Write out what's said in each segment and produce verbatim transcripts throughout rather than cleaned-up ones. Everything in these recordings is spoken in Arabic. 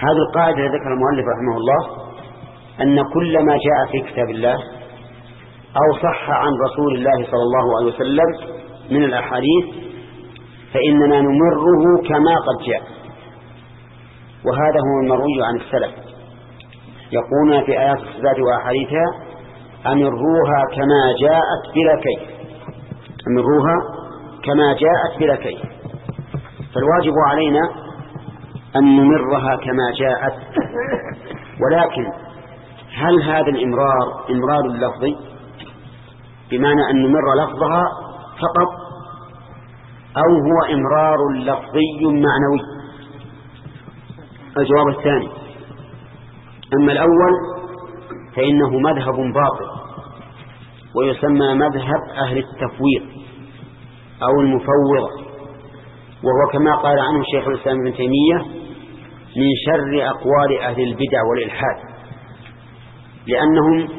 هذه القاعدة ذكر المؤلف رحمه الله أن كل ما جاء في كتاب الله أو صح عن رسول الله صلى الله عليه وسلم من الأحاديث فإننا نمره كما قد جاء، وهذا هو المروي عن السلف، يقولون في آيات الصفات وأحاديثها أمروها كما جاءت بلا كيف، أمروها كما جاءت بلا كيف. فالواجب علينا أن نمرها كما جاءت، ولكن هل هذا الإمرار إمرار لفظي بمعنى أن نمر لفظها فقط، أو هو إمرار لفظي معنوي؟ الجواب الثاني. أما الأول فإنه مذهب باطل ويسمى مذهب أهل التفويض أو المفوضة، وهو كما قال عنه شيخ الإسلام ابن تيمية من شر أقوال أهل البدع والإلحاد، لأنهم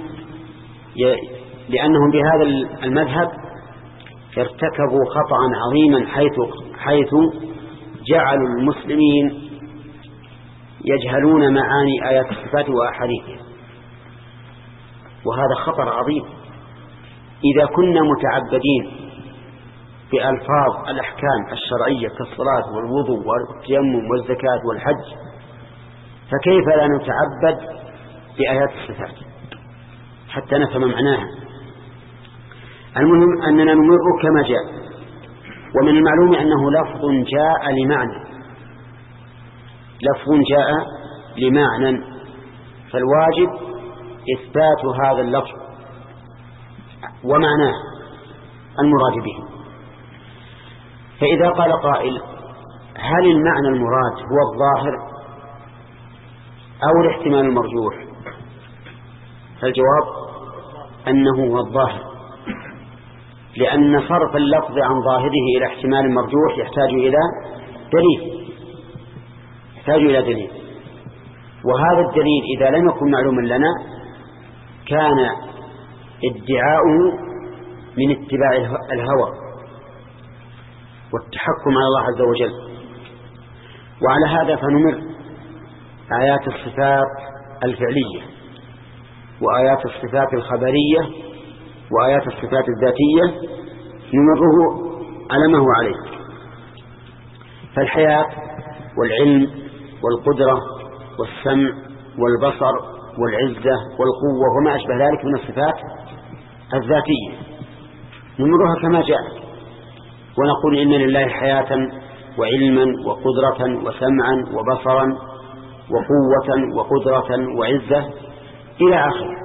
لأنهم بهذا المذهب ارتكبوا خطأ عظيما حيث حيث جعلوا المسلمين يجهلون معاني آيات الصفات وأحاديثها، وهذا خطر عظيم. إذا كنا متعبدين بألفاظ الأحكام الشرعية كالصلاة والوضوء والتيمم والزكاة والحج، فكيف لا نتعبد بآيات الصفات حتى نفهم معناها؟ المهم أننا نمر كما جاء، ومن المعلوم أنه لفظ جاء لمعنى، لفظ جاء لمعنى، فالواجب إثبات هذا اللفظ ومعناه المراد به. فإذا قال قائل هل المعنى المراد هو الظاهر أو الاحتمال المرجوح؟ فالجواب أنه هو الظاهر، لأن صرف اللفظ عن ظاهره إلى احتمال مرجوح يحتاج إلى دليل يحتاج إلى دليل وهذا الدليل إذا لم يكن معلوما لنا كان ادعاؤه من اتباع الهوى والتحكم على الله عز وجل. وعلى هذا فنمر آيات الصفات الفعلية وآيات الصفات الخبرية وآيات الصفات الذاتية نمره على ما هو عليه. فالحياة والعلم والقدرة والسمع والبصر والعزة والقوة وما أشبه ذلك من الصفات الذاتية نمرها كما جاءت، ونقول إن لله حياة وعلما وقدرة وسمعا وبصرا وقوة وقدرة وعزة إلى آخره،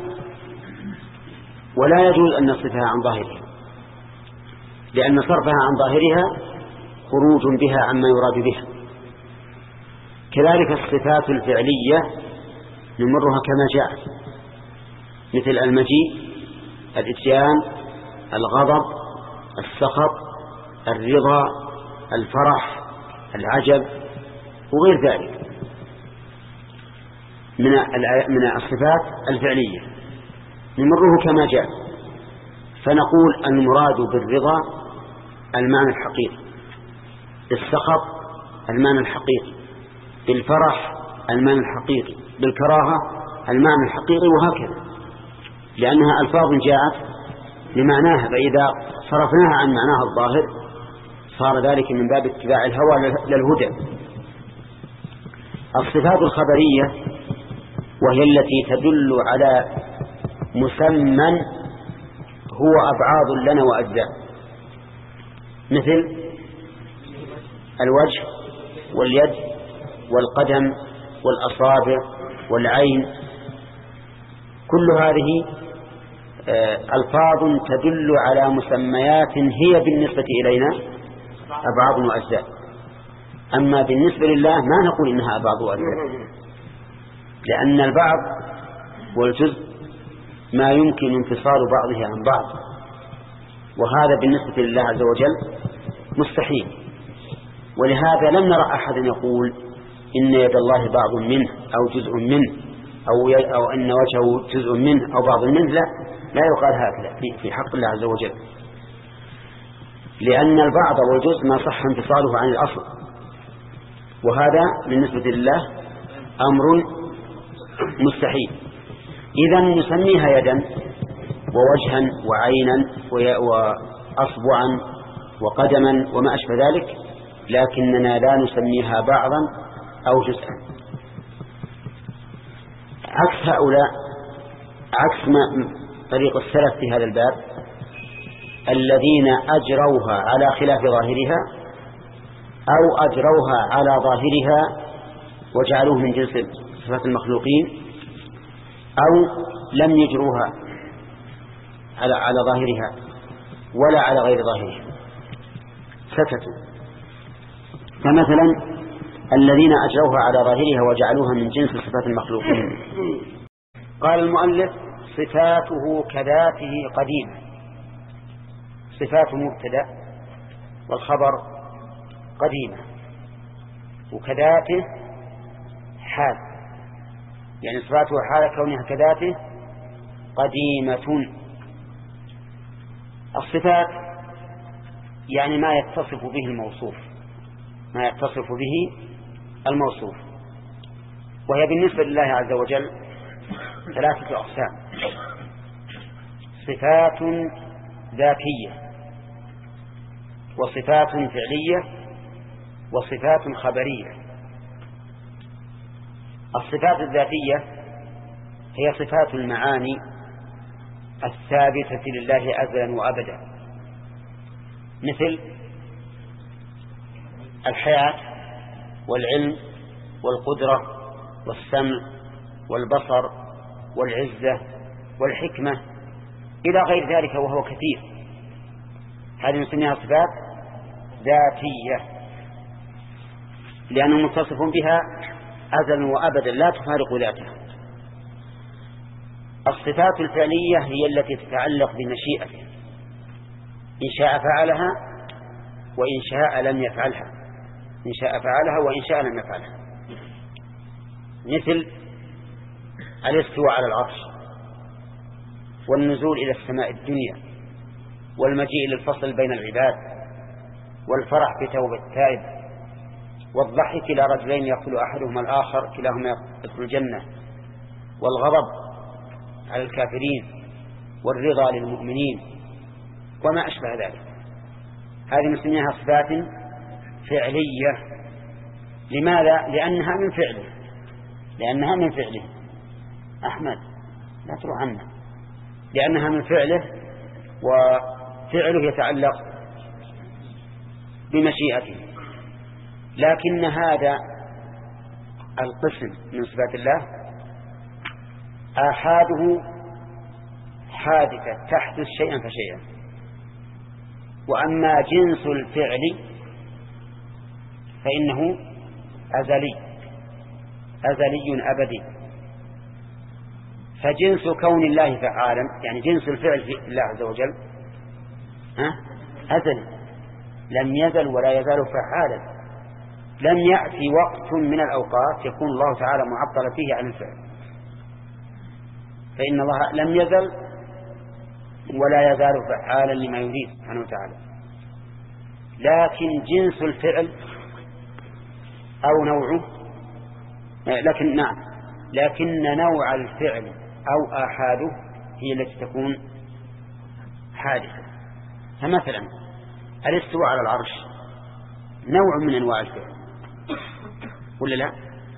ولا يجوز أن نصفها عن ظاهرها، لأن صرفها عن ظاهرها خروج بها عما يراد بها. كذلك الصفات الفعلية نمرها كما جاءت، مثل المجيء، الإتيان، الغضب، السخط، الرضا، الفرح، العجب وغير ذلك من من الصفات الفعلية نمره كما جاء. فنقول المراد بالرضا المعنى الحقيقي، بالسخط المعنى الحقيقي، بالفرح المعنى الحقيقي، بالكراهة المعنى الحقيقي، وهكذا، لأنها ألفاظ جاءت لمعناها، فإذا صرفناها عن معناها الظاهر صار ذلك من باب اتباع الهوى للهدى. الصفات الخبرية وهي التي تدل على مسمى هو أبعاض لنا وأجزاء، مثل الوجه واليد والقدم والأصابع والعين، كل هذه ألفاظ تدل على مسميات هي بالنسبة إلينا أبعاض وأجزاء. أما بالنسبة لله ما نقول إنها أبعاض وأجزاء، لأن البعض والجزء ما يمكن انفصال بعضه عن بعض، وهذا بالنسبة لله عز وجل مستحيل. ولهذا لم نرى أحد يقول إن يد الله بعض منه أو جزء منه أو, أو أن وجهه جزء منه أو بعض منه، لا لا يقال هكذا في حق الله عز وجل، لأن البعض والجزء ما صح انفصاله عن الأصل، وهذا بالنسبة لله أمر مستحيل. إذا نسميها يدا ووجها وعينا وأصبعا وقدما وما أشبه ذلك، لكننا لا نسميها بعضا أو جزءا. عكس هؤلاء، عكس ما طريق السلف في هذا الباب الذين أجروها على خلاف ظاهرها أو أجروها على ظاهرها وجعلوه من جنس صفات المخلوقين، أو لم يجروها على على ظاهرها ولا على غير ظاهرها، سكتوا. فمثلا الذين أجروها على ظاهرها وجعلوها من جنس صفات المخلوقين، قال المؤلف صفاته كذاته قديمة. صفاته مبتدأ والخبر قديمة، وكذاته حال، يعني صفاته حال كونها كذاته قديمة. الصفات يعني ما يتصف به الموصوف، ما يتصف به الموصوف، وهي بالنسبة لله عز وجل ثلاثة أقسام: صفات ذاتية، وصفات فعلية، وصفات خبرية. الصفات الذاتية هي صفات المعاني الثابتة لله أزلا وأبدا، مثل الحياة والعلم والقدرة والسمع والبصر والعزة والحكمة إلى غير ذلك وهو كثير. هذه نسميها صفات ذاتية لأنه متصف بها أزلا وأبدا لا تفارق ذاتها. الصفات الفعلية هي التي تتعلق بمشيئته، إن شاء فعلها وإن شاء لم يفعلها، إن شاء فعلها وإن شاء لم يفعلها، مثل الاستواء على العرش، والنزول إلى السماء الدنيا، والمجيء للفصل بين العباد، والفرح بتوبة التائب، والضحك إلى رجلين يقتل أحدهما الآخر كلاهما يدخل الجنة، والغضب على الكافرين، والرضا للمؤمنين، وما أشبه ذلك. هذه نسميها صفات فعلية. لماذا؟ لأنها من فعله، لأنها من فعله. أحمد لا تروح عنه. لأنها من فعله، وفعله يتعلق بمشيئته. لكن هذا القسم من صفات الله آحاده حادثة تحدث شيئا فشيئا، وأما جنس الفعل فإنه أزلي أزلي أبدي. فجنس كون الله فعالا، يعني جنس الفعل في الله عز وجل أزلي، لم يزل ولا يزال فعالا. لم يأتي وقت من الأوقات يكون الله تعالى معطلا فيه عن الفعل، فإن الله لم يزل ولا يزال فعالا لما يريد سبحانه وتعالى. لكن جنس الفعل أو نوعه، لكن نعم لكن نوع الفعل أو آحاده هي التي تكون حادثة. فمثلا الاستواء على العرش نوع من أنواع الفعل ولا لا؟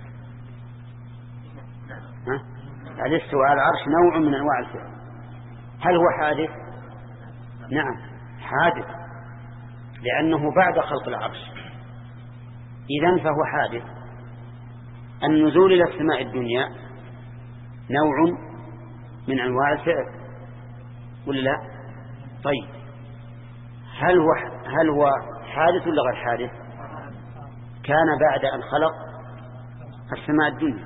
ها؟ الاستواء على العرش نوع من أنواع الفعل. هل هو حادث؟ نعم حادث، لأنه بعد خلق العرش، إذن فهو حادث. النزول إلى السماء الدنيا نوع من أنواع الفعل ولا لا؟ طيب هل هو هل هو حادث ولا غير حادث؟ كان بعد أن خلق السماء الدنيا.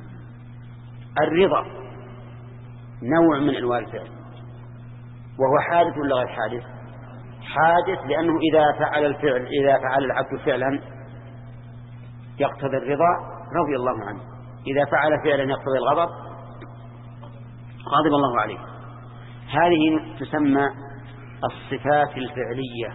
الرضا نوع من أنواع الفعل، وهو حادث ولا غير حادث؟ حادث، لأنه إذا فعل الفعل إذا فعل العبد فعلا يقتضي الرضا رضي الله عنه، إذا فعل فعلا يقتضي الغضب غضب الله عليه. هذه تسمى الصفات الفعلية،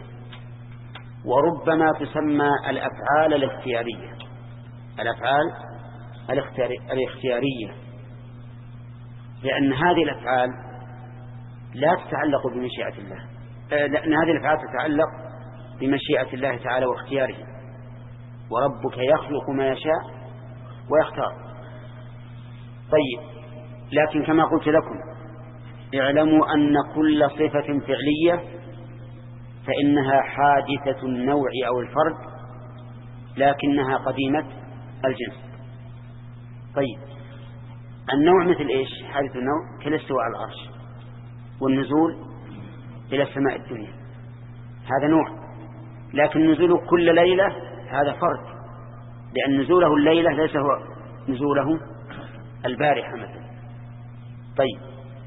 وربما تسمى الأفعال الاختيارية، الأفعال الاختيارية، لأن هذه الأفعال لا تتعلق بمشيئة الله، لأن هذه الأفعال تتعلق بمشيئة الله تعالى واختياره، وربك يخلق ما يشاء ويختار. طيب، لكن كما قلت لكم اعلموا أن كل صفة فعلية فإنها حادثة النوع أو الفرد، لكنها قديمة الجنس. طيب، النوع مثل إيش؟ حادث النوع كالاستواء على العرش والنزول إلى السماء الدنيا، هذا نوع. لكن نزوله كل ليلة هذا فرد، لأن نزوله الليلة ليس هو نزوله البارحة مثلا. طيب،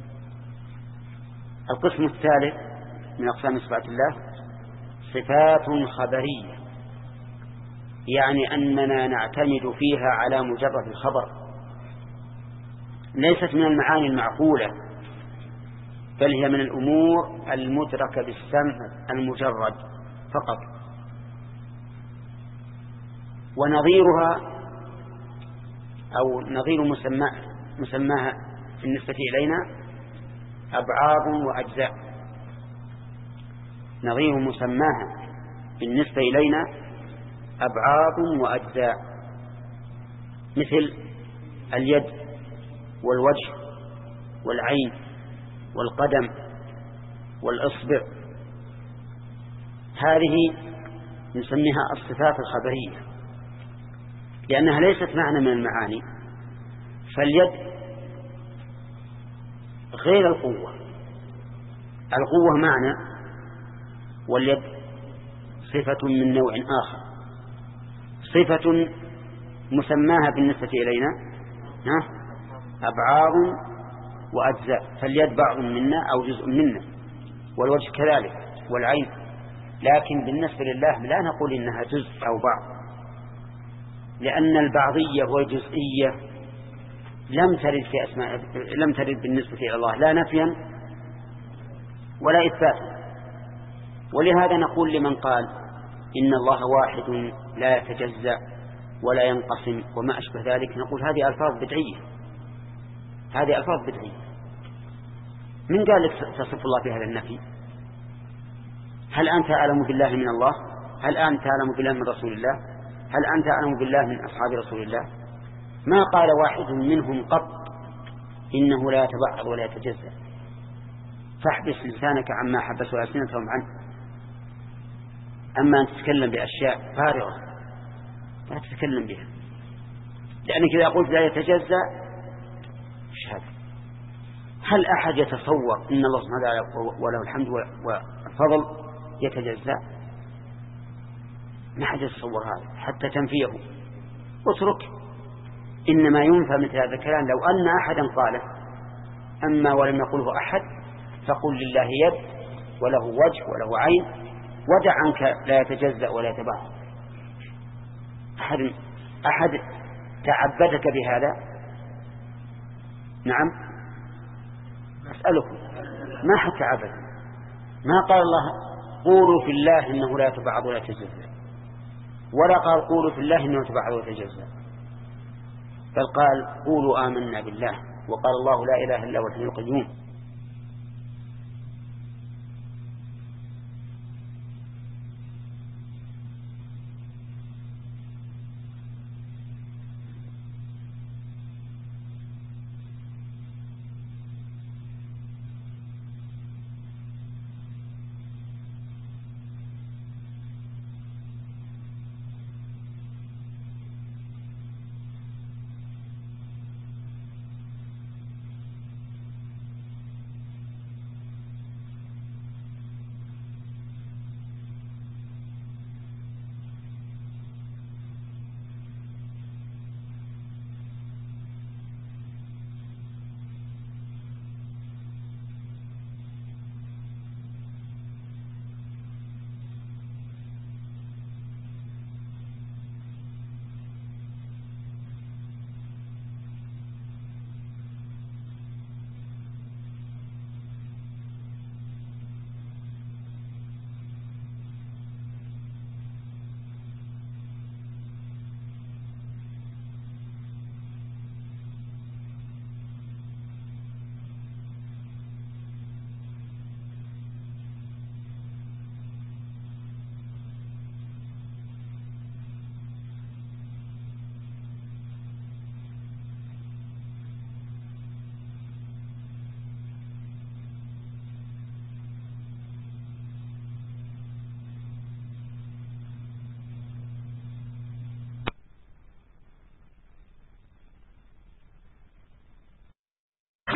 القسم الثالث من أقسام صفات الله صفات خبرية، يعني أننا نعتمد فيها على مجرد الخبر، ليست من المعاني المعقولة، بل هي من الأمور المدركة بالسمع المجرد فقط. ونظيرها أو نظير مسمى مسماها بالنسبة إلينا أبعاض وأجزاء. نظير مسماها بالنسبة إلينا أبعاض وأجزاء، مثل اليد والوجه والعين والقدم والإصبع، هذه نسميها الصفات الخبرية، لأنها ليست معنى من المعاني. فاليد غير القوة، القوة معنى، واليد صفة من نوع آخر، صفة مسماها بالنسبة إلينا أبعاض وأجزاء، فاليد بعض منا أو جزء منا، والوجه كذلك والعين. لكن بالنسبة لله لا نقول إنها جزء أو بعض، لأن البعضية والجزئية لم ترد في أسماء، لم ترد بالنسبة إلى الله لا نفيا ولا إثباتا. ولهذا نقول لمن قال إن الله واحد لا يتجزأ ولا ينقسم وما أشبه ذلك، نقول هذه ألفاظ بدعية، هذه ألفاظ بدعية. من قال لك تصف الله بهذا النفي؟ هل أنت أعلم بالله من الله؟ هل أنت أعلم بالله من رسول الله؟ هل أنت أعلم بالله من أصحاب رسول الله؟ ما قال واحد منهم قط إنه لا يتبعض ولا يتجزأ. فاحبس لسانك عما حبسوا ألسنتهم عنه. أما أن تتكلم بأشياء فارغة لا تتكلم بها، لأنك إذا قلت لا يتجزأ إيش هذا؟ هل أحد يتصور إن الله سبحانه وتعالى وله الحمد والفضل يتجزأ؟ ما حد يتصور هذا حتى تنفيه. اترك، إنما ينفى مثل هذا الكلام لو أن أحدا قاله، أما ولم يقوله أحد فقل لله يد وله وجه وله عين، ودع عنك لا يتجزأ ولا يتبعض. أحد, أحد تعبدك بهذا؟ نعم أسألكم، ما حد تعبد. ما قال الله قولوا في الله إنه لا يتبعض ولا يتجزأ، ولا قال قولوا في الله إنه يتبعض ولا يتجزأ، بل قال قولوا آمنا بالله، وقال الله لا إله إلا هو الحي القيوم.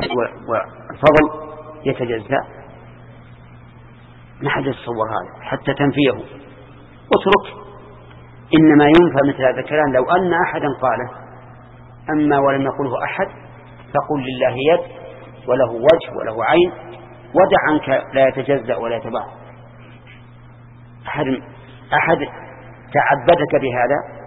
والفضل يتجزأ؟ ما حد يتصور هذا حتى تنفيه واترك. إنما ينفى مثل هذا الكلام لو أن أحدا قاله، أما ولم يقوله أحد فقل لله يد وله وجه وله عين، ودع عنك لا يتجزأ ولا يتبع. أحد, أحد تعبدك بهذا؟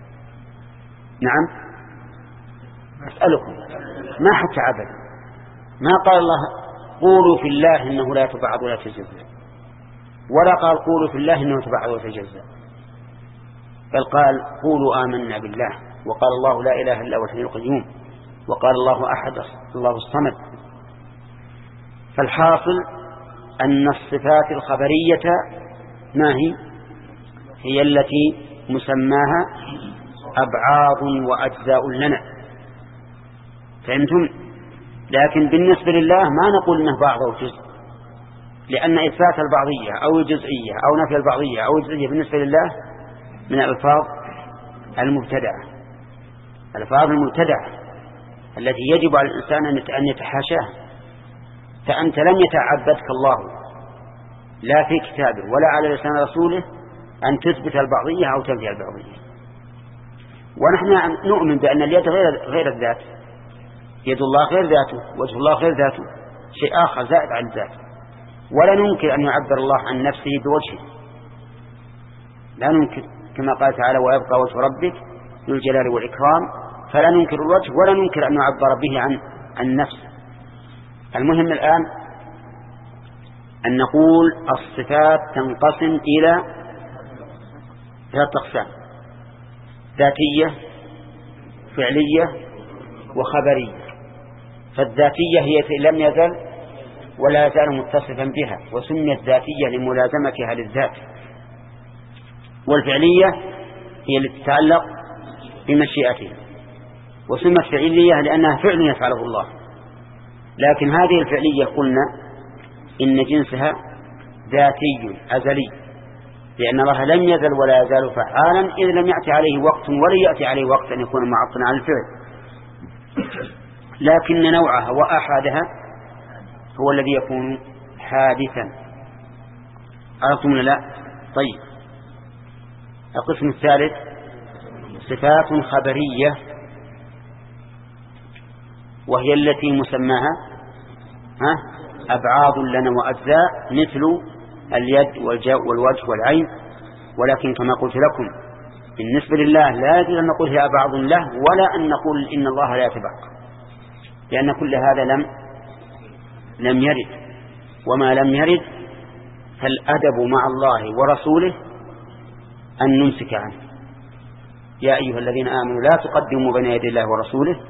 نعم أسألكم، ما حد تعبد. ما قال الله قولوا في الله إنه لا يتبعض ولا يتجزأ، ولا قال قولوا في الله إنه يتبعض ولا يتجزأ، بل قال قولوا آمنا بالله، وقال الله لا إله إلا هو الحي القيوم، وقال الله أحد الله الصمد. فالحاصل أن الصفات الخبرية ما هي؟ هي التي مسماها أبعاض وأجزاء لنا، فهمتم؟ لكن بالنسبة لله ما نقول إنه بعض أو جزء، لأن إثبات البعضية أو الجزئية أو نفي البعضية أو الجزئية بالنسبة لله من الألفاظ المبتدعة، الألفاظ المبتدعة التي يجب على الإنسان أن يتحاشاها. فأنت لم يتعبدك الله لا في كتابه ولا على لسان رسوله أن تثبت البعضية أو تنفي البعضية. ونحن نؤمن بأن اليد غير غير الذات، يد الله غير ذاته، وجه الله غير ذاته، شيء آخر زائد عن الذات. ولا ننكر أن يعبر الله عن نفسه بوجهه، لا ننكر، كما قال تعالى ويبقى وجه ربك ذو الجلال والإكرام، فلا ننكر الوجه ولا ننكر أن يعبر به عن عن نفسه. المهم الآن أن نقول الصفات تنقسم إلى ثلاثة أقسام: ذاتية، فعلية، وخبرية. فالذاتية هي لم يزل ولا يزال متصفا بها وسميت ذاتية لملازمتها للذات، والفعلية هي التي تتعلق بمشيئته وسمت فعلية لأنها فعل يفعله الله. لكن هذه الفعلية قلنا إن جنسها ذاتي أزلي، لأن الله لم يزل ولا يزال فعالا إذ لم يأتي عليه وقت ولا يأتي عليه وقت أن يكون معطنا على الفعل. لكن نوعها وأحدها هو الذي يكون حادثا. عرفتم ولا لا؟ طيب، القسم الثالث صفات خبرية، وهي التي مسماها ها أبعاض لنا وأجزاء، مثل اليد والوجه والعين. ولكن كما قلت لكم بالنسبة لله لا يجوز أن نقول هي أبعاض له، ولا أن نقول إن الله لا يتبعض، لأن كل هذا لم لم يرد. وما لم يرد فالأدب مع الله ورسوله أن نمسك عنه. يا أيها الذين آمنوا لا تقدموا بين يدي الله ورسوله